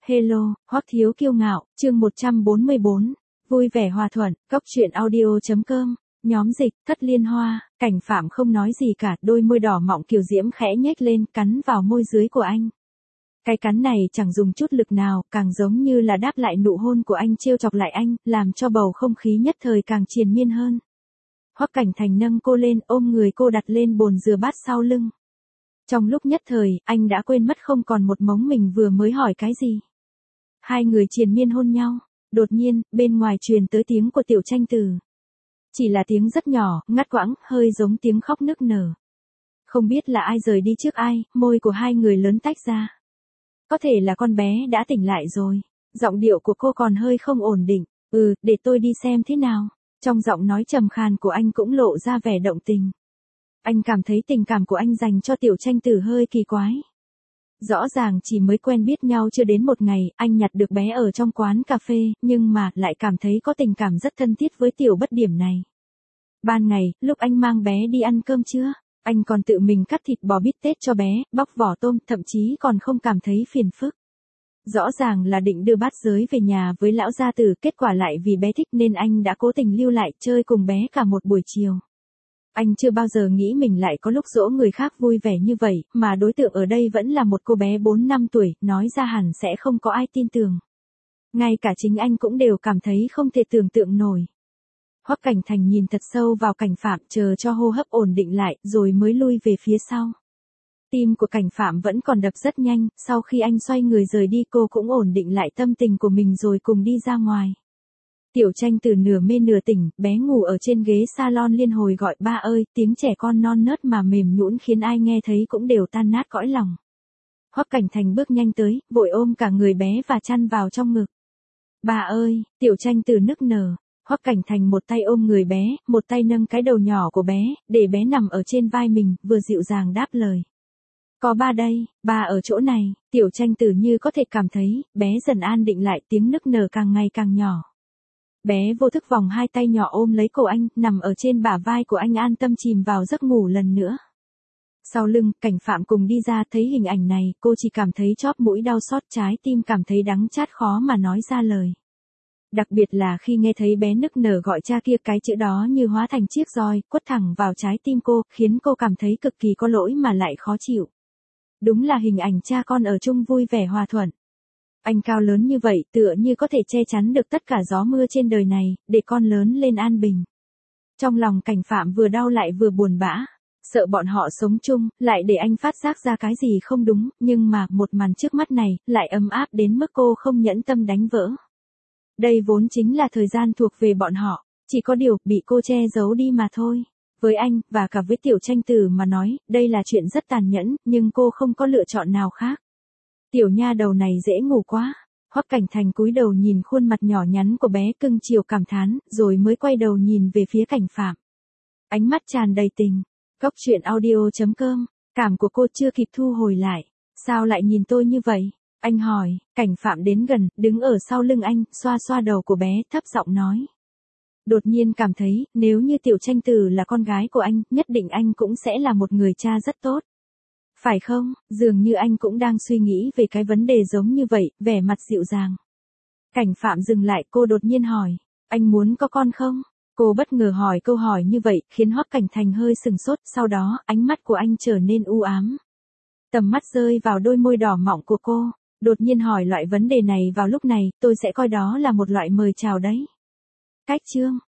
Hello, Hoắc Thiếu Kiêu Ngạo, chương 144, vui vẻ hòa thuận, cóc truyện audio.com, nhóm dịch, Thất Liên Hoa, Cảnh Phạm không nói gì cả, đôi môi đỏ mọng kiều diễm khẽ nhếch lên, cắn vào môi dưới của anh. Cái cắn này chẳng dùng chút lực nào, càng giống như là đáp lại nụ hôn của anh trêu chọc lại anh, làm cho bầu không khí nhất thời càng triền miên hơn. Hoắc Cảnh Thành nâng cô lên, ôm người cô đặt lên bồn rửa bát sau lưng. Trong lúc nhất thời, anh đã quên mất không còn một mống mình vừa mới hỏi cái gì. Hai người triền miên hôn nhau, đột nhiên, bên ngoài truyền tới tiếng của Tiểu Tranh Tử. Chỉ là tiếng rất nhỏ, ngắt quãng, hơi giống tiếng khóc nức nở. Không biết là ai rời đi trước ai, môi của hai người lớn tách ra. Có thể là con bé đã tỉnh lại rồi. Giọng điệu của cô còn hơi không ổn định. Để tôi đi xem thế nào. Trong giọng nói trầm khàn của anh cũng lộ ra vẻ động tình. Anh cảm thấy tình cảm của anh dành cho Tiểu Tranh Tử hơi kỳ quái. Rõ ràng chỉ mới quen biết nhau chưa đến một ngày, anh nhặt được bé ở trong quán cà phê, nhưng mà lại cảm thấy có tình cảm rất thân thiết với Tiểu Bất Điểm này. Ban ngày, lúc anh mang bé đi ăn cơm trưa, anh còn tự mình cắt thịt bò bít tết cho bé, bóc vỏ tôm, thậm chí còn không cảm thấy phiền phức. Rõ ràng là định đưa bát giới về nhà với lão gia tử, kết quả lại vì bé thích nên anh đã cố tình lưu lại chơi cùng bé cả một buổi chiều. Anh chưa bao giờ nghĩ mình lại có lúc dỗ người khác vui vẻ như vậy, mà đối tượng ở đây vẫn là một cô bé 4 năm tuổi, nói ra hẳn sẽ không có ai tin tưởng. Ngay cả chính anh cũng đều cảm thấy không thể tưởng tượng nổi. Hoắc Cảnh Thành nhìn thật sâu vào Cảnh Phạm, chờ cho hô hấp ổn định lại, rồi mới lui về phía sau. Tim của Cảnh Phạm vẫn còn đập rất nhanh, sau khi anh xoay người rời đi cô cũng ổn định lại tâm tình của mình rồi cùng đi ra ngoài. Tiểu Tranh Tử nửa mê nửa tỉnh, bé ngủ ở trên ghế salon liên hồi gọi ba ơi, tiếng trẻ con non nớt mà mềm nhũn khiến ai nghe thấy cũng đều tan nát cõi lòng. Hoắc Cảnh Thành bước nhanh tới, vội ôm cả người bé và chăn vào trong ngực. Ba ơi, Tiểu Tranh Tử nức nở. Hoắc Cảnh Thành một tay ôm người bé, một tay nâng cái đầu nhỏ của bé, để bé nằm ở trên vai mình, vừa dịu dàng đáp lời. Có ba đây, ba ở chỗ này. Tiểu Tranh Tử như có thể cảm thấy, bé dần an định lại, tiếng nức nở càng ngày càng nhỏ. Bé vô thức vòng hai tay nhỏ ôm lấy cổ anh, nằm ở trên bả vai của anh an tâm chìm vào giấc ngủ lần nữa. Sau lưng, Cảnh Phạm cùng đi ra, thấy hình ảnh này, cô chỉ cảm thấy chóp mũi đau xót, trái tim cảm thấy đắng chát khó mà nói ra lời. Đặc biệt là khi nghe thấy bé nức nở gọi cha kia, cái chữ đó như hóa thành chiếc roi, quất thẳng vào trái tim cô, khiến cô cảm thấy cực kỳ có lỗi mà lại khó chịu. Đúng là hình ảnh cha con ở chung vui vẻ hòa thuận. Anh cao lớn như vậy, tựa như có thể che chắn được tất cả gió mưa trên đời này, để con lớn lên an bình. Trong lòng Cảnh Phạm vừa đau lại vừa buồn bã, sợ bọn họ sống chung, lại để anh phát giác ra cái gì không đúng, nhưng mà một màn trước mắt này, lại ấm áp đến mức cô không nhẫn tâm đánh vỡ. Đây vốn chính là thời gian thuộc về bọn họ, chỉ có điều, bị cô che giấu đi mà thôi. Với anh, và cả với Tiểu Tranh Tử mà nói, đây là chuyện rất tàn nhẫn, nhưng cô không có lựa chọn nào khác. Tiểu nha đầu này dễ ngủ quá. Hoắc Cảnh Thành cúi đầu nhìn khuôn mặt nhỏ nhắn của bé cưng chiều cảm thán, rồi mới quay đầu nhìn về phía Cảnh Phạm. Ánh mắt tràn đầy tình. Cóc truyện audio.com, cảm của cô chưa kịp thu hồi lại. Sao lại nhìn tôi như vậy? Anh hỏi. Cảnh Phạm đến gần, đứng ở sau lưng anh, xoa xoa đầu của bé, thấp giọng nói. Đột nhiên cảm thấy, nếu như Tiểu Tranh Tử là con gái của anh, nhất định anh cũng sẽ là một người cha rất tốt. Phải không? Dường như anh cũng đang suy nghĩ về cái vấn đề giống như vậy, vẻ mặt dịu dàng. Cảnh Phạm dừng lại, cô đột nhiên hỏi. Anh muốn có con không? Cô bất ngờ hỏi câu hỏi như vậy, khiến Hoắc Cảnh Thành hơi sừng sốt, sau đó, ánh mắt của anh trở nên u ám. Tầm mắt rơi vào đôi môi đỏ mọng của cô. Đột nhiên hỏi loại vấn đề này vào lúc này, tôi sẽ coi đó là một loại mời chào đấy. Cách chương.